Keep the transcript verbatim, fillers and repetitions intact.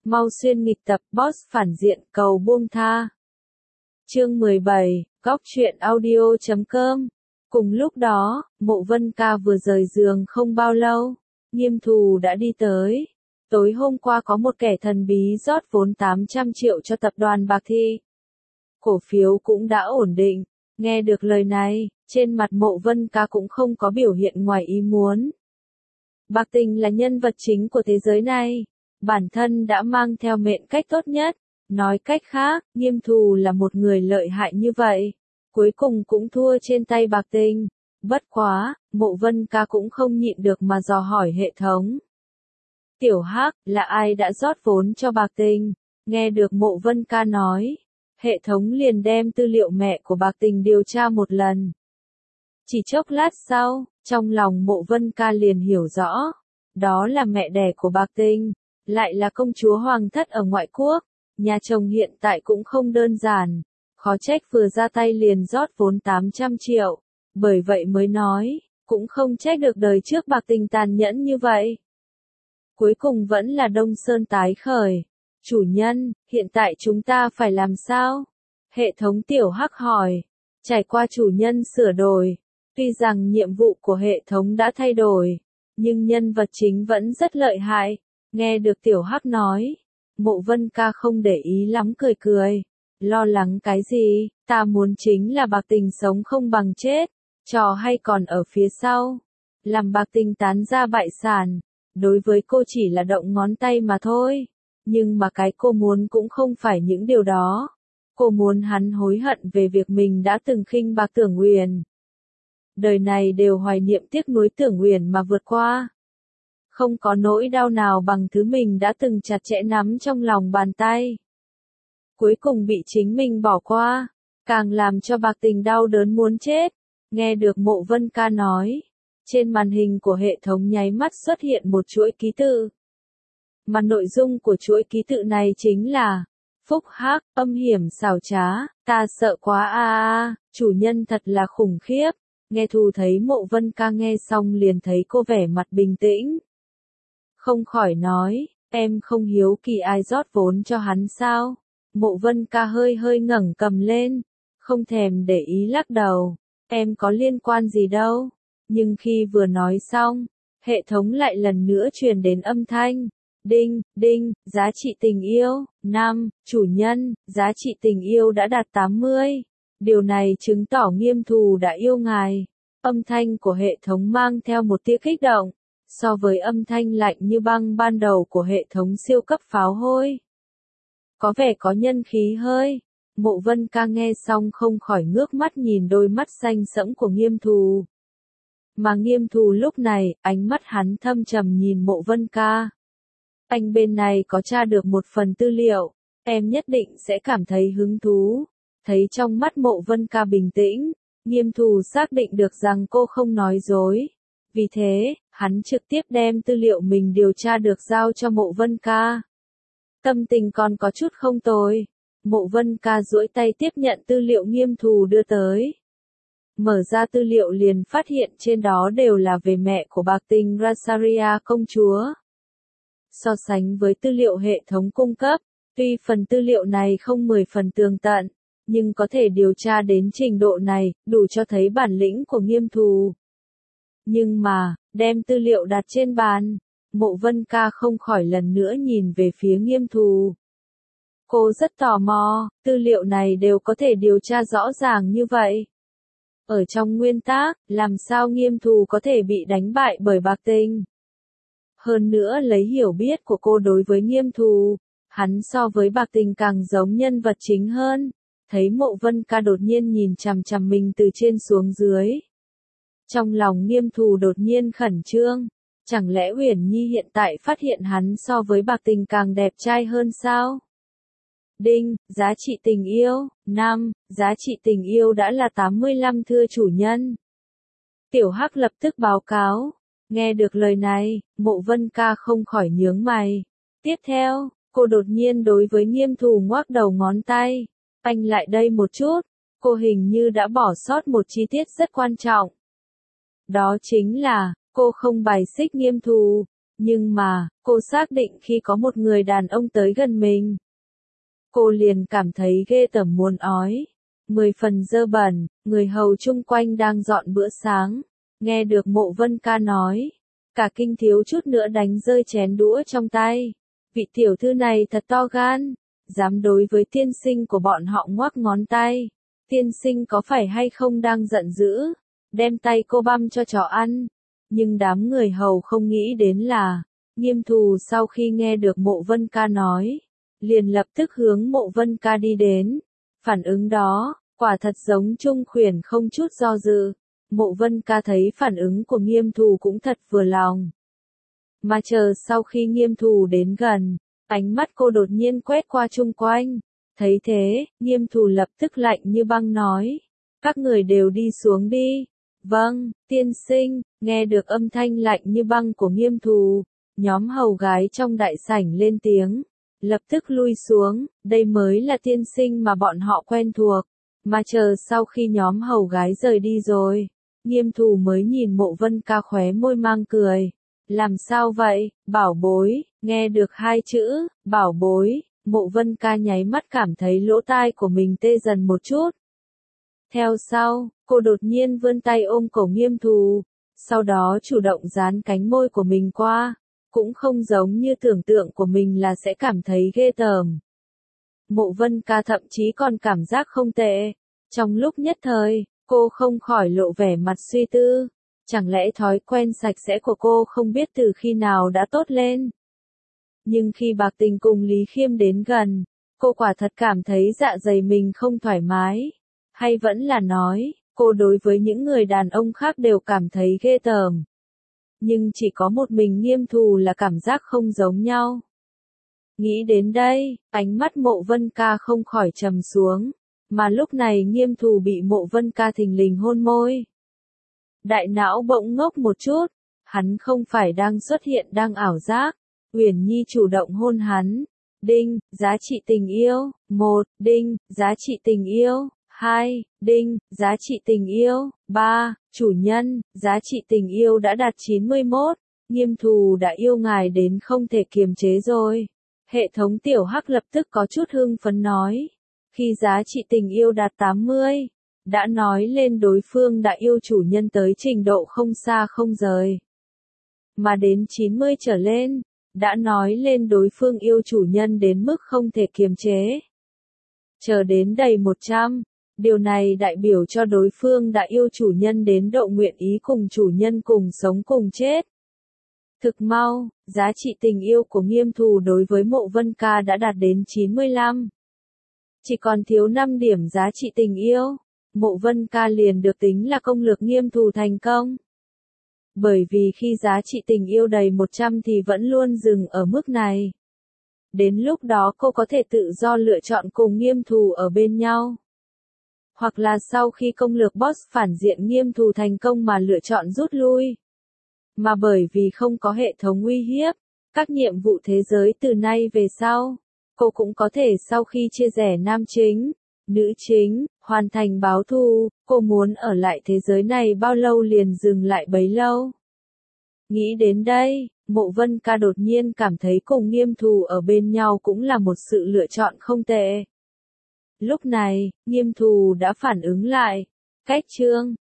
Mau xuyên nghịch tập, boss phản diện, cầu buông tha. Chương mười bảy, góc truyện audio chấm com. Cùng lúc đó, Mộ Vân Ca vừa rời giường không bao lâu, Nghiêm Thù đã đi tới. Tối hôm qua có một kẻ thần bí rót vốn tám trăm triệu cho tập đoàn Bạc Thi. Cổ phiếu cũng đã ổn định. Nghe được lời này, trên mặt Mộ Vân Ca cũng không có biểu hiện ngoài ý muốn. Bạc Tình là nhân vật chính của thế giới này, bản thân đã mang theo mệnh cách tốt nhất. Nói cách khác, Nghiêm Thù là một người lợi hại như vậy, cuối cùng cũng thua trên tay Bạc Tình. Bất quá, Mộ Vân Ca cũng không nhịn được mà dò hỏi hệ thống. Tiểu Hắc, là ai đã rót vốn cho Bạc Tình? Nghe được Mộ Vân Ca nói, hệ thống liền đem tư liệu mẹ của Bạc Tình điều tra một lần. Chỉ chốc lát sau, trong lòng Mộ Vân Ca liền hiểu rõ, đó là mẹ đẻ của Bạc Tình, lại là công chúa hoàng thất ở ngoại quốc. Nhà chồng hiện tại cũng không đơn giản, khó trách vừa ra tay liền rót vốn tám trăm triệu, bởi vậy mới nói, cũng không trách được đời trước Bạc Tình tàn nhẫn như vậy. Cuối cùng vẫn là Đông Sơn tái khởi. Chủ nhân, hiện tại chúng ta phải làm sao? Hệ thống Tiểu Hắc hỏi. Trải qua chủ nhân sửa đổi, tuy rằng nhiệm vụ của hệ thống đã thay đổi, nhưng nhân vật chính vẫn rất lợi hại. Nghe được Tiểu Hắc nói, Mộ Vân Ca không để ý lắm, cười cười. Lo lắng cái gì, ta muốn chính là Bạc Tình sống không bằng chết, trò hay còn ở phía sau. Làm Bạc Tình tán ra bại sản, đối với cô chỉ là động ngón tay mà thôi. Nhưng mà cái cô muốn cũng không phải những điều đó. Cô muốn hắn hối hận về việc mình đã từng khinh bạc Tưởng Uyển. Đời này đều hoài niệm tiếc nuối Tưởng Uyển mà vượt qua. Không có nỗi đau nào bằng thứ mình đã từng chặt chẽ nắm trong lòng bàn tay. Cuối cùng bị chính mình bỏ qua, càng làm cho Bạc Tình đau đớn muốn chết. Nghe được Mộ Vân Ca nói, trên màn hình của hệ thống nháy mắt xuất hiện một chuỗi ký tự. Mà nội dung của chuỗi ký tự này chính là phúc hắc, âm hiểm xảo trá, ta sợ quá a a, chủ nhân thật là khủng khiếp. Nghe Thù thấy Mộ Vân Ca nghe xong liền thấy cô vẻ mặt bình tĩnh. Không khỏi nói, em không hiếu kỳ ai rót vốn cho hắn sao? Mộ Vân Ca hơi hơi ngẩng cầm lên, không thèm để ý lắc đầu, em có liên quan gì đâu. Nhưng khi vừa nói xong, hệ thống lại lần nữa truyền đến âm thanh. Đinh, đinh, giá trị tình yêu, năm, chủ nhân, giá trị tình yêu đã đạt tám mươi. Điều này chứng tỏ Nghiêm Thù đã yêu ngài. Âm thanh của hệ thống mang theo một tia kích động, so với âm thanh lạnh như băng ban đầu của hệ thống siêu cấp pháo hôi. Có vẻ có nhân khí hơi. Mộ Vân Ca nghe xong không khỏi ngước mắt nhìn đôi mắt xanh sẫm của Nghiêm Thù. Mà Nghiêm Thù lúc này, ánh mắt hắn thâm trầm nhìn Mộ Vân Ca. Anh bên này có tra được một phần tư liệu, em nhất định sẽ cảm thấy hứng thú. Thấy trong mắt Mộ Vân Ca bình tĩnh, Nghiêm Thù xác định được rằng cô không nói dối. Vì thế, hắn trực tiếp đem tư liệu mình điều tra được giao cho Mộ Vân Ca. Tâm tình còn có chút không tồi. Mộ Vân Ca duỗi tay tiếp nhận tư liệu Nghiêm Thù đưa tới. Mở ra tư liệu liền phát hiện trên đó đều là về mẹ của Bạc Tình Rasaria công chúa. So sánh với tư liệu hệ thống cung cấp, tuy phần tư liệu này không mười phần tường tận, nhưng có thể điều tra đến trình độ này, đủ cho thấy bản lĩnh của Nghiêm Thù. Nhưng mà, đem tư liệu đặt trên bàn, Mộ Vân Ca không khỏi lần nữa nhìn về phía Nghiêm Thù. Cô rất tò mò, tư liệu này đều có thể điều tra rõ ràng như vậy. Ở trong nguyên tắc, làm sao Nghiêm Thù có thể bị đánh bại bởi Bạc Tình? Hơn nữa lấy hiểu biết của cô đối với Nghiêm Thù, hắn so với Bạc Tình càng giống nhân vật chính hơn. Thấy Mộ Vân Ca đột nhiên nhìn chằm chằm mình từ trên xuống dưới. Trong lòng Nghiêm Thù đột nhiên khẩn trương. Chẳng lẽ Uyển Nhi hiện tại phát hiện hắn so với Bạc Tình càng đẹp trai hơn sao? Đinh, giá trị tình yêu, năm, giá trị tình yêu đã là tám mươi lăm thưa chủ nhân. Tiểu Hắc lập tức báo cáo. Nghe được lời này, Mộ Vân Ca không khỏi nhướng mày. Tiếp theo, cô đột nhiên đối với Nghiêm Thù ngoắc đầu ngón tay. Anh lại đây một chút. Cô hình như đã bỏ sót một chi tiết rất quan trọng. Đó chính là, cô không bài xích Nghiêm Thù. Nhưng mà, cô xác định khi có một người đàn ông tới gần mình, cô liền cảm thấy ghê tởm muốn ói. Mười phần dơ bẩn, người hầu chung quanh đang dọn bữa sáng. Nghe được Mộ Vân Ca nói, cả kinh thiếu chút nữa đánh rơi chén đũa trong tay. Vị tiểu thư này thật to gan, dám đối với tiên sinh của bọn họ ngoắc ngón tay. Tiên sinh có phải hay không đang giận dữ, đem tay cô băm cho chó ăn. Nhưng đám người hầu không nghĩ đến là, Nghiêm Thù sau khi nghe được Mộ Vân Ca nói, liền lập tức hướng Mộ Vân Ca đi đến. Phản ứng đó, quả thật giống Trung Khuyển không chút do dự. Mộ Vân Ca thấy phản ứng của Nghiêm Thù cũng thật vừa lòng. Mà chờ sau khi Nghiêm Thù đến gần, ánh mắt cô đột nhiên quét qua chung quanh. Thấy thế, Nghiêm Thù lập tức lạnh như băng nói. Các người đều đi xuống đi. Vâng, tiên sinh, nghe được âm thanh lạnh như băng của Nghiêm Thù, nhóm hầu gái trong đại sảnh lên tiếng. Lập tức lui xuống, đây mới là tiên sinh mà bọn họ quen thuộc. Mà chờ sau khi nhóm hầu gái rời đi rồi, Nghiêm Thù mới nhìn Mộ Vân Ca khóe môi mang cười. Làm sao vậy, bảo bối, nghe được hai chữ, bảo bối, Mộ Vân Ca nháy mắt cảm thấy lỗ tai của mình tê dần một chút. Theo sau, cô đột nhiên vươn tay ôm cổ Nghiêm Thù, sau đó chủ động dán cánh môi của mình qua, cũng không giống như tưởng tượng của mình là sẽ cảm thấy ghê tởm. Mộ Vân Ca thậm chí còn cảm giác không tệ. Trong lúc nhất thời, cô không khỏi lộ vẻ mặt suy tư. Chẳng lẽ thói quen sạch sẽ của cô không biết từ khi nào đã tốt lên? Nhưng khi Bạc Tình cùng Lý Khiêm đến gần, cô quả thật cảm thấy dạ dày mình không thoải mái. Hay vẫn là nói, cô đối với những người đàn ông khác đều cảm thấy ghê tởm. Nhưng chỉ có một mình Nghiêm Thù là cảm giác không giống nhau. Nghĩ đến đây, ánh mắt Mộ Vân Ca không khỏi trầm xuống. Mà lúc này Nghiêm Thù bị Mộ Vân Ca thình lình hôn môi. Đại não bỗng ngốc một chút, hắn không phải đang xuất hiện đang ảo giác. Uyển Nhi chủ động hôn hắn. Đinh, giá trị tình yêu. Một, đinh, giá trị tình yêu. Hai, đinh, giá trị tình yêu. Ba, chủ nhân, giá trị tình yêu đã đạt chín mươi mốt. Nghiêm Thù đã yêu ngài đến không thể kiềm chế rồi. Hệ thống tiểu hắc lập tức có chút hưng phấn nói. Khi giá trị tình yêu đạt tám mươi, đã nói lên đối phương đã yêu chủ nhân tới trình độ không xa không rời. Mà đến chín mươi trở lên, đã nói lên đối phương yêu chủ nhân đến mức không thể kiềm chế. Chờ đến đầy một trăm, điều này đại biểu cho đối phương đã yêu chủ nhân đến độ nguyện ý cùng chủ nhân cùng sống cùng chết. Thực mau, giá trị tình yêu của Nghiêm Thù đối với Mộ Vân Ca đã đạt đến chín mươi lăm. Chỉ còn thiếu năm điểm giá trị tình yêu, Mộ Vân Ca liền được tính là công lược Nghiêm Thù thành công. Bởi vì khi giá trị tình yêu đầy một trăm thì vẫn luôn dừng ở mức này. Đến lúc đó cô có thể tự do lựa chọn cùng Nghiêm Thù ở bên nhau. Hoặc là sau khi công lược boss phản diện Nghiêm Thù thành công mà lựa chọn rút lui. Mà bởi vì không có hệ thống uy hiếp, các nhiệm vụ thế giới từ nay về sau, cô cũng có thể sau khi chia rẽ nam chính, nữ chính, hoàn thành báo thù, cô muốn ở lại thế giới này bao lâu liền dừng lại bấy lâu. Nghĩ đến đây, Mộ Vân Ca đột nhiên cảm thấy cùng Nghiêm Thù ở bên nhau cũng là một sự lựa chọn không tệ. Lúc này, Nghiêm Thù đã phản ứng lại. Cách chương